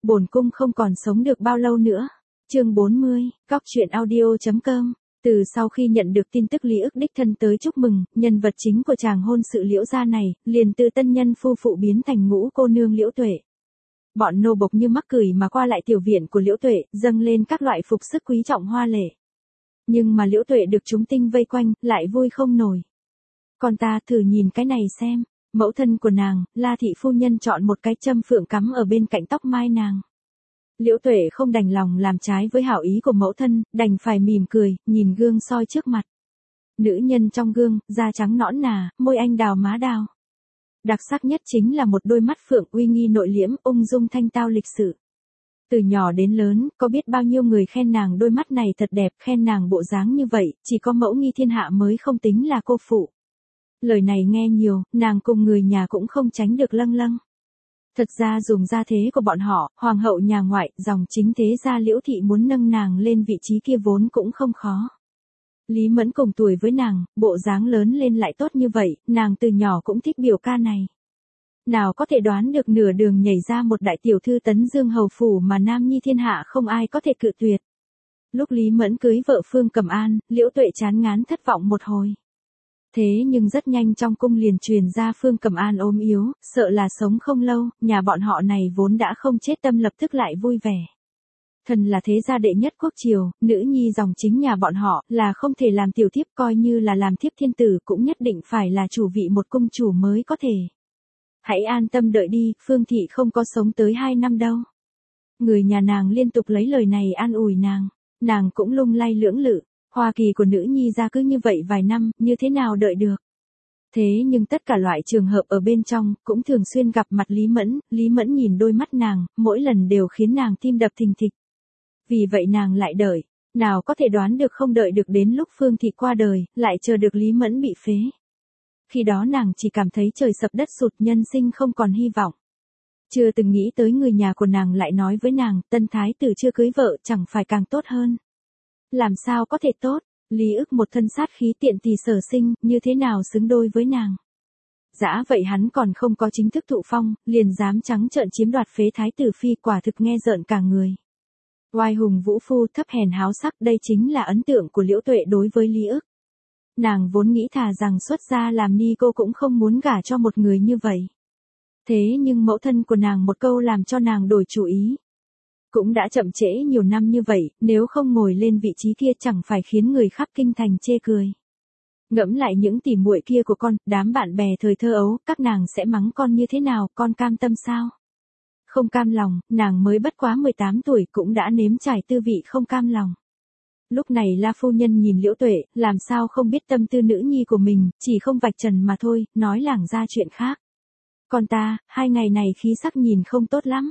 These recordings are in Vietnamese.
Bổn cung không còn sống được bao lâu nữa. Chương 40, cóc truyện audio.com. Từ sau khi nhận được tin tức Lý Ức đích thân tới chúc mừng, nhân vật chính của chàng hôn sự Liễu gia này, liền từ tân nhân phu phụ biến thành ngũ cô nương Liễu Tuệ. Bọn nô bộc như mắc cười mà qua lại tiểu viện của Liễu Tuệ, dâng lên các loại phục sức quý trọng hoa lệ. Nhưng mà Liễu Tuệ được chúng tinh vây quanh, lại vui không nổi. Con ta thử nhìn cái này xem. Mẫu thân của nàng, La thị phu nhân chọn một cái châm phượng cắm ở bên cạnh tóc mai nàng. Liễu Tuệ không đành lòng làm trái với hảo ý của mẫu thân, đành phải mỉm cười, nhìn gương soi trước mặt. Nữ nhân trong gương, da trắng nõn nà, môi anh đào má đào. Đặc sắc nhất chính là một đôi mắt phượng uy nghi nội liễm, ung dung thanh tao lịch sự. Từ nhỏ đến lớn, có biết bao nhiêu người khen nàng đôi mắt này thật đẹp, khen nàng bộ dáng như vậy, chỉ có mẫu nghi thiên hạ mới không tính là cô phụ. Lời này nghe nhiều, nàng cùng người nhà cũng không tránh được lâng lâng. Thật ra dùng gia thế của bọn họ, hoàng hậu nhà ngoại, dòng chính thế gia Liễu thị muốn nâng nàng lên vị trí kia vốn cũng không khó. Lý Mẫn cùng tuổi với nàng, bộ dáng lớn lên lại tốt như vậy, nàng từ nhỏ cũng thích biểu ca này. Nào có thể đoán được nửa đường nhảy ra một đại tiểu thư tấn dương hầu phủ mà nam nhi thiên hạ không ai có thể cự tuyệt. Lúc Lý Mẫn cưới vợ Phương Cẩm An, Liễu Tuệ chán ngán thất vọng một hồi. Thế nhưng rất nhanh trong cung liền truyền ra Phương Cẩm An ốm yếu, sợ là sống không lâu, nhà bọn họ này vốn đã không chết tâm lập tức lại vui vẻ. Thần là thế gia đệ nhất quốc triều, nữ nhi dòng chính nhà bọn họ là không thể làm tiểu thiếp, coi như là làm thiếp thiên tử cũng nhất định phải là chủ vị một cung chủ mới có thể. Hãy an tâm đợi đi, Phương thị không có sống tới 2 năm đâu. Người nhà nàng liên tục lấy lời này an ủi nàng cũng lung lay lưỡng lự. Hoa kỳ của nữ nhi ra cứ như vậy vài năm, như thế nào đợi được. Thế nhưng tất cả loại trường hợp ở bên trong, cũng thường xuyên gặp mặt Lý Mẫn nhìn đôi mắt nàng, mỗi lần đều khiến nàng tim đập thình thịch. Vì vậy nàng lại đợi, nào có thể đoán được không đợi được đến lúc Phương thị qua đời, lại chờ được Lý Mẫn bị phế. Khi đó nàng chỉ cảm thấy trời sập đất sụt, nhân sinh không còn hy vọng. Chưa từng nghĩ tới người nhà của nàng lại nói với nàng, tân thái tử chưa cưới vợ chẳng phải càng tốt hơn. Làm sao có thể tốt, Lý Ức một thân sát khí tiện tỳ sở sinh, như thế nào xứng đôi với nàng. Dã vậy hắn còn không có chính thức thụ phong, liền dám trắng trợn chiếm đoạt phế thái tử phi, quả thực nghe rợn cả người. Oai hùng vũ phu, thấp hèn háo sắc, đây chính là ấn tượng của Liễu Tuệ đối với Lý Ức. Nàng vốn nghĩ thà rằng xuất gia làm ni cô cũng không muốn gả cho một người như vậy. Thế nhưng mẫu thân của nàng một câu làm cho nàng đổi chủ ý. Cũng đã chậm trễ nhiều năm như vậy, nếu không ngồi lên vị trí kia chẳng phải khiến người khắp kinh thành chê cười. Ngẫm lại những tỉ muội kia của con, đám bạn bè thời thơ ấu, các nàng sẽ mắng con như thế nào, con cam tâm sao? Không cam lòng, nàng mới bất quá 18 tuổi cũng đã nếm trải tư vị không cam lòng. Lúc này La phu nhân nhìn Liễu Tuệ, làm sao không biết tâm tư nữ nhi của mình, chỉ không vạch trần mà thôi, nói lảng ra chuyện khác. Con ta, 2 ngày này khí sắc nhìn không tốt lắm.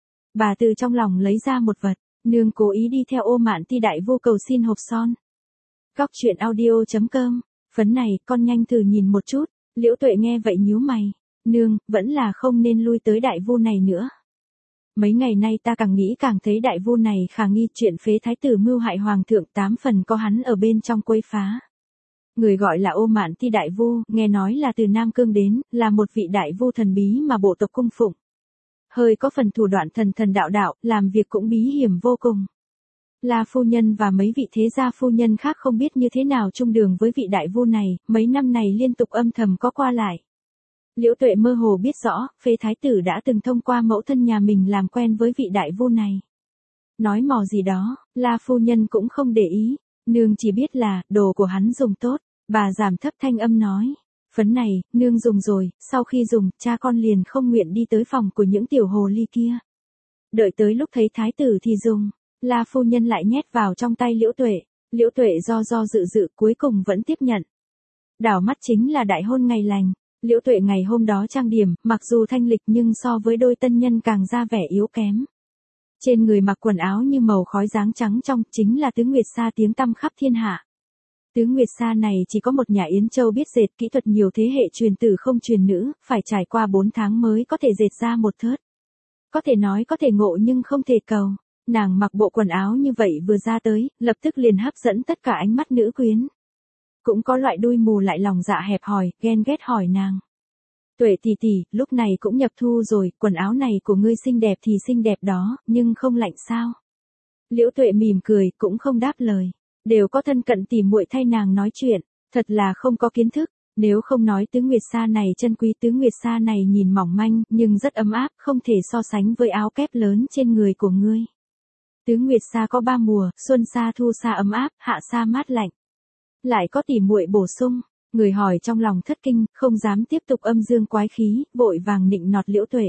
Bà từ trong lòng lấy ra một vật, nương cố ý đi theo Ô Mạn Ti đại vu cầu xin hộp son. cóc truyện audio.com, phấn này, con nhanh thử nhìn một chút. Liễu Tuệ nghe vậy nhíu mày, nương, vẫn là không nên lui tới đại vu này nữa. Mấy ngày nay ta càng nghĩ càng thấy đại vu này khả nghi, chuyện phế thái tử mưu hại hoàng thượng 8 phần có hắn ở bên trong quấy phá. Người gọi là Ô Mạn Ti đại vu, nghe nói là từ Nam Cương đến, là một vị đại vu thần bí mà bộ tộc cung phụng. Hơi có phần thủ đoạn thần đạo, làm việc cũng bí hiểm vô cùng. La phu nhân và mấy vị thế gia phu nhân khác không biết như thế nào chung đường với vị đại vu này, mấy năm này liên tục âm thầm có qua lại. Liễu Tuệ mơ hồ biết rõ, phế thái tử đã từng thông qua mẫu thân nhà mình làm quen với vị đại vu này. Nói mò gì đó, La phu nhân cũng không để ý, nương chỉ biết là, đồ của hắn dùng tốt, bà giảm thấp thanh âm nói. Phấn này, nương dùng rồi, sau khi dùng, cha con liền không nguyện đi tới phòng của những tiểu hồ ly kia. Đợi tới lúc thấy thái tử thì dùng, La phu nhân lại nhét vào trong tay Liễu Tuệ do dự cuối cùng vẫn tiếp nhận. Đảo mắt chính là đại hôn ngày lành, Liễu Tuệ ngày hôm đó trang điểm, mặc dù thanh lịch nhưng so với đôi tân nhân càng ra vẻ yếu kém. Trên người mặc quần áo như màu khói dáng trắng trong, chính là Tứ Nguyệt Sa tiếng tăm khắp thiên hạ. Tứ Nguyệt Sa này chỉ có một nhà Yến Châu biết dệt, kỹ thuật nhiều thế hệ truyền tử không truyền nữ, phải trải qua 4 tháng mới có thể dệt ra một thớt. Có thể nói có thể ngộ nhưng không thể cầu. Nàng mặc bộ quần áo như vậy vừa ra tới, lập tức liền hấp dẫn tất cả ánh mắt nữ quyến. Cũng có loại đuôi mù lại lòng dạ hẹp hòi, ghen ghét hỏi nàng. Tuệ tỷ tỷ, lúc này cũng nhập thu rồi, quần áo này của ngươi xinh đẹp thì xinh đẹp đó, nhưng không lạnh sao? Liễu Tuệ mỉm cười, cũng không đáp lời. Đều có thân cận tỉ muội thay nàng nói chuyện, thật là không có kiến thức. Nếu không nói tứ nguyệt sa này chân quý, tứ nguyệt sa này nhìn mỏng manh, nhưng rất ấm áp, không thể so sánh với áo kép lớn trên người của ngươi. Tứ nguyệt sa có 3 mùa, xuân sa, thu sa ấm áp, hạ sa mát lạnh. Lại có tỉ muội bổ sung, người hỏi trong lòng thất kinh, không dám tiếp tục âm dương quái khí, vội vàng nịnh nọt Liễu Tuệ.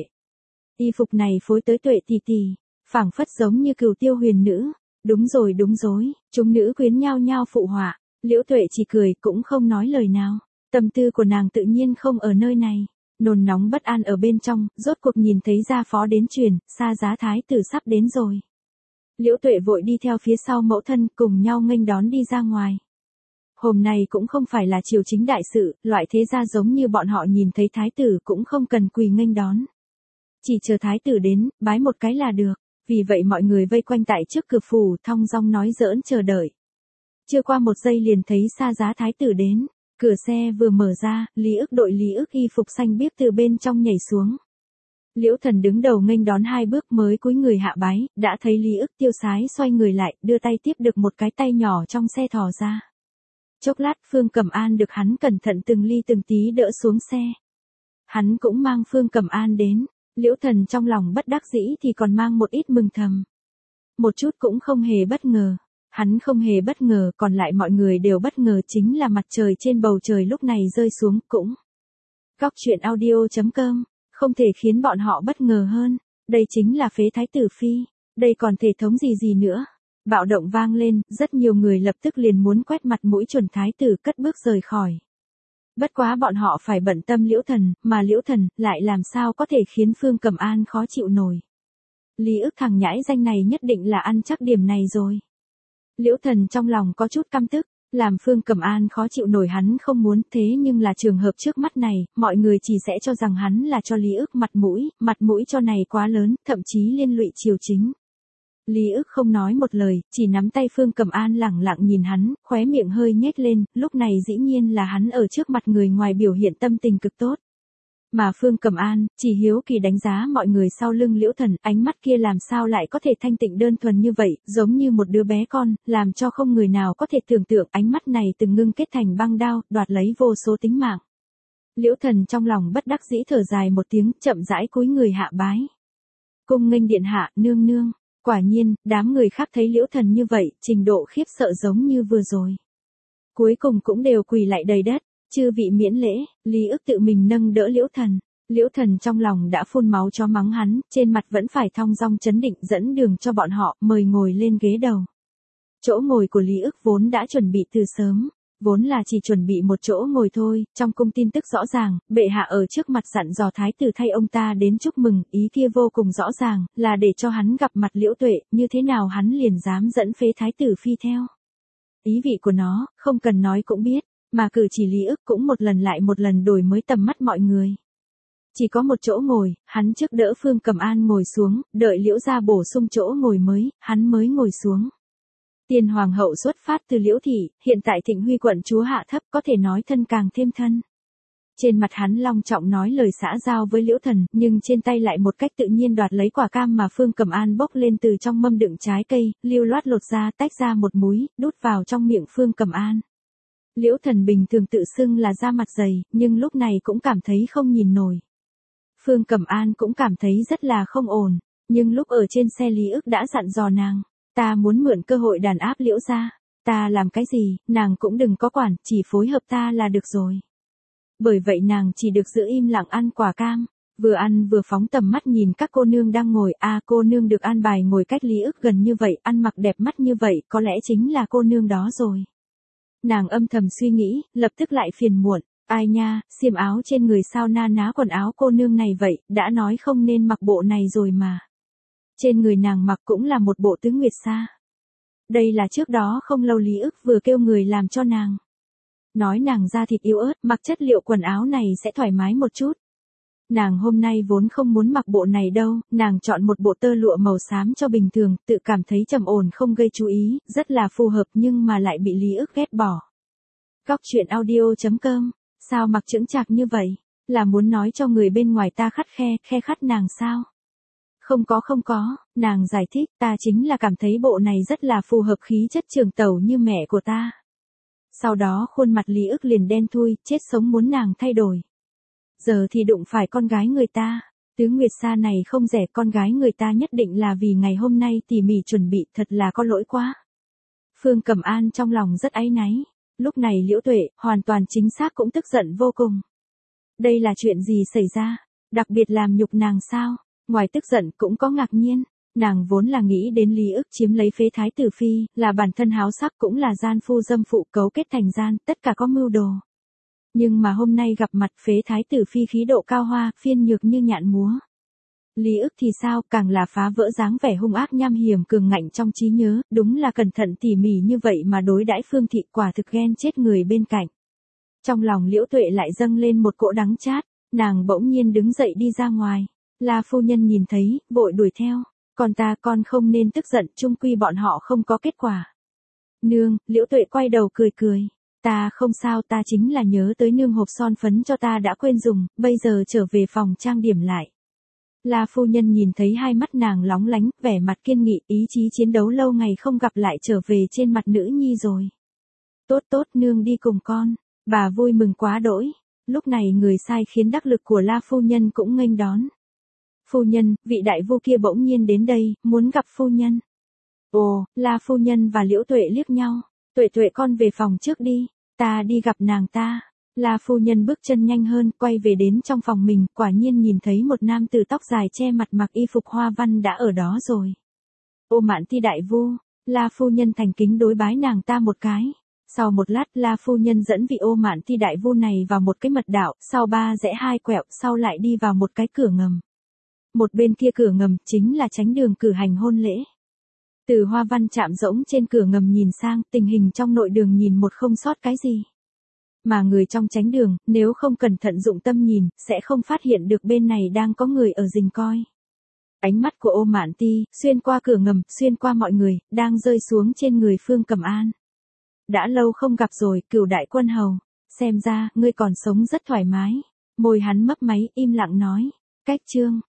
Y phục này phối tới Tuệ tỷ tỷ, phảng phất giống như Cửu Tiêu huyền nữ. Đúng rồi, chúng nữ quyến nhao nhao phụ họa. Liễu Tuệ chỉ cười, cũng không nói lời nào. Tâm tư của nàng tự nhiên không ở nơi này. Nôn nóng bất an ở bên trong, rốt cuộc nhìn thấy gia phó đến truyền, Sa Giá thái tử sắp đến rồi. Liễu Tuệ vội đi theo phía sau mẫu thân, cùng nhau nghênh đón đi ra ngoài. Hôm nay cũng không phải là triều chính đại sự, loại thế gia giống như bọn họ nhìn thấy thái tử cũng không cần quỳ nghênh đón. Chỉ chờ thái tử đến, bái một cái là được. Vì vậy mọi người vây quanh tại trước cửa phủ, thong dong nói giỡn chờ đợi. Chưa qua một giây liền thấy Sa Giá thái tử đến. Cửa xe vừa mở ra, Lý Ức đội Lý Ức y phục xanh biếc từ bên trong nhảy xuống. Liễu Thần đứng đầu nghênh đón 2 bước mới cúi người hạ bái, đã thấy Lý Ức tiêu sái xoay người lại, đưa tay tiếp được một cái tay nhỏ trong xe thò ra. Chốc lát Phương Cẩm An được hắn cẩn thận từng ly từng tí đỡ xuống xe. Hắn cũng mang Phương Cẩm An đến, Liễu Thần trong lòng bất đắc dĩ thì còn mang một ít mừng thầm. Một chút cũng không hề bất ngờ. Hắn không hề bất ngờ, còn lại mọi người đều bất ngờ, chính là mặt trời trên bầu trời lúc này rơi xuống cũng. Góc truyện audio.com, không thể khiến bọn họ bất ngờ hơn. Đây chính là phế thái tử phi. Đây còn thể thống gì nữa. Bạo động vang lên, rất nhiều người lập tức liền muốn quét mặt mũi chuẩn thái tử cất bước rời khỏi. Bất quá bọn họ phải bận tâm Liễu Thần, mà Liễu Thần lại làm sao có thể khiến Phương Cẩm An khó chịu nổi. Lý Ức thằng nhãi danh này nhất định là ăn chắc điểm này rồi. Liễu Thần trong lòng có chút căm tức, làm Phương Cẩm An khó chịu nổi hắn không muốn, thế nhưng là trường hợp trước mắt này, mọi người chỉ sẽ cho rằng hắn là cho Lý Ức mặt mũi cho này quá lớn, thậm chí liên lụy triều chính. Lý Ức không nói một lời, chỉ nắm tay Phương Cẩm An lẳng lặng nhìn hắn, khóe miệng hơi nhếch lên, lúc này dĩ nhiên là hắn ở trước mặt người ngoài biểu hiện tâm tình cực tốt. Mà Phương Cẩm An, chỉ hiếu kỳ đánh giá mọi người sau lưng Liễu Thần, ánh mắt kia làm sao lại có thể thanh tịnh đơn thuần như vậy, giống như một đứa bé con, làm cho không người nào có thể tưởng tượng ánh mắt này từng ngưng kết thành băng đao, đoạt lấy vô số tính mạng. Liễu Thần trong lòng bất đắc dĩ thở dài một tiếng, chậm rãi cúi người hạ bái. Cung nghênh điện hạ, nương nương. Quả nhiên, đám người khác thấy Liễu Thần như vậy, trình độ khiếp sợ giống như vừa rồi. Cuối cùng cũng đều quỳ lại đầy đất. Chư vị miễn lễ, Lý Ức tự mình nâng đỡ Liễu Thần. Liễu Thần trong lòng đã phun máu cho mắng hắn, trên mặt vẫn phải thong dong chấn định dẫn đường cho bọn họ, mời ngồi lên ghế đầu. Chỗ ngồi của Lý Ức vốn đã chuẩn bị từ sớm, vốn là chỉ chuẩn bị một chỗ ngồi thôi, trong cung tin tức rõ ràng, bệ hạ ở trước mặt dặn dò thái tử thay ông ta đến chúc mừng, ý kia vô cùng rõ ràng, là để cho hắn gặp mặt Liễu Tuệ, như thế nào hắn liền dám dẫn phế thái tử phi theo. Ý vị của nó, không cần nói cũng biết. Mà cử chỉ Lý Ức cũng một lần lại một lần đổi mới tầm mắt mọi người. Chỉ có một chỗ ngồi, hắn trước đỡ Phương Cẩm An ngồi xuống, đợi Liễu gia bổ sung chỗ ngồi mới, hắn mới ngồi xuống. Tiền hoàng hậu xuất phát từ Liễu thị, hiện tại Thịnh Huy quận chúa hạ thấp, có thể nói thân càng thêm thân. Trên mặt hắn long trọng nói lời xã giao với Liễu Thần, nhưng trên tay lại một cách tự nhiên đoạt lấy quả cam mà Phương Cẩm An bốc lên từ trong mâm đựng trái cây, lưu loát lột ra, tách ra một múi, đút vào trong miệng Phương Cẩm An. Liễu Thần bình thường tự xưng là da mặt dày, nhưng lúc này cũng cảm thấy không nhìn nổi. Phương Cẩm An cũng cảm thấy rất là không ổn, nhưng lúc ở trên xe Lý Ức đã dặn dò nàng, ta muốn mượn cơ hội đàn áp Liễu gia, ta làm cái gì, nàng cũng đừng có quản, chỉ phối hợp ta là được rồi. Bởi vậy nàng chỉ được giữ im lặng ăn quả cam, vừa ăn vừa phóng tầm mắt nhìn các cô nương đang ngồi, cô nương được an bài ngồi cách Lý Ức gần như vậy, ăn mặc đẹp mắt như vậy, có lẽ chính là cô nương đó rồi. Nàng âm thầm suy nghĩ, lập tức lại phiền muộn, ai nha, xiêm áo trên người sao na ná quần áo cô nương này vậy, đã nói không nên mặc bộ này rồi mà. Trên người nàng mặc cũng là một bộ tứ nguyệt sa. Đây là trước đó không lâu Lý Ức vừa kêu người làm cho nàng. Nói nàng da thịt yếu ớt, mặc chất liệu quần áo này sẽ thoải mái một chút. Nàng hôm nay vốn không muốn mặc bộ này đâu, nàng chọn một bộ tơ lụa màu xám cho bình thường, tự cảm thấy trầm ổn không gây chú ý, rất là phù hợp nhưng mà lại bị Lý Ức ghét bỏ. Góc truyện audio.com, sao mặc chững chạc như vậy? Là muốn nói cho người bên ngoài ta khắt khe khắt nàng sao? Không có, nàng giải thích, ta chính là cảm thấy bộ này rất là phù hợp khí chất trường tẩu như mẹ của ta. Sau đó khuôn mặt Lý ức liền đen thui, chết sống muốn nàng thay đổi. Giờ thì đụng phải con gái người ta. Tứ Nguyệt Sa này không rẻ, con gái người ta nhất định là vì ngày hôm nay tỉ mỉ chuẩn bị, thật là có lỗi quá. Phương Cẩm An trong lòng rất áy náy. Lúc này Liễu Tuệ, hoàn toàn chính xác cũng tức giận vô cùng. Đây là chuyện gì xảy ra? Đặc biệt làm nhục nàng sao? Ngoài tức giận cũng có ngạc nhiên. Nàng vốn là nghĩ đến Lý ức chiếm lấy phế thái tử phi, là bản thân háo sắc cũng là gian phu dâm phụ cấu kết thành gian, tất cả có mưu đồ. Nhưng mà hôm nay gặp mặt phế thái tử phi khí độ cao hoa, phiên nhược như nhạn múa. Lý ức thì sao, càng là phá vỡ dáng vẻ hung ác nham hiểm cường ngạnh trong trí nhớ, đúng là cẩn thận tỉ mỉ như vậy mà đối đãi Phương Thị, quả thực ghen chết người bên cạnh. Trong lòng Liễu Tuệ lại dâng lên một cỗ đắng chát, nàng bỗng nhiên đứng dậy đi ra ngoài. La phu nhân nhìn thấy, vội đuổi theo. Con không nên tức giận, chung quy bọn họ không có kết quả. Nương, Liễu Tuệ quay đầu cười cười. Ta không sao, ta chính là nhớ tới nương hộp son phấn cho ta đã quên dùng, bây giờ trở về phòng trang điểm lại. La phu nhân nhìn thấy hai mắt nàng lóng lánh, vẻ mặt kiên nghị, ý chí chiến đấu lâu ngày không gặp lại trở về trên mặt nữ nhi rồi. Tốt, nương đi cùng con. Bà vui mừng quá đỗi. Lúc này người sai khiến đắc lực của La phu nhân cũng nghênh đón. Phu nhân, vị đại vu kia bỗng nhiên đến đây, muốn gặp phu nhân. Ồ, La phu nhân và Liễu Tuệ liếc nhau. Tuệ con về phòng trước đi, ta đi gặp nàng ta. La phu nhân bước chân nhanh hơn, quay về đến trong phòng mình, quả nhiên nhìn thấy một nam tử tóc dài che mặt mặc y phục hoa văn đã ở đó rồi. Ô Mạn Ti đại vu, La phu nhân thành kính đối bái nàng ta một cái. Sau một lát, La phu nhân dẫn vị Ô Mạn Ti đại vu này vào một cái mật đạo, sau 3 rẽ 2 quẹo, sau lại đi vào một cái cửa ngầm. Một bên kia cửa ngầm chính là tránh đường cử hành hôn lễ. Từ hoa văn chạm rỗng trên cửa ngầm nhìn sang, tình hình trong nội đường nhìn một không sót cái gì. Mà người trong tránh đường, nếu không cẩn thận dụng tâm nhìn, sẽ không phát hiện được bên này đang có người ở rình coi. Ánh mắt của Ô Mạn Ti, xuyên qua cửa ngầm, xuyên qua mọi người, đang rơi xuống trên người Phương Cẩm An. Đã lâu không gặp rồi, Cửu đại quân hầu. Xem ra, ngươi còn sống rất thoải mái. Môi hắn mấp máy, im lặng nói. Cách chương.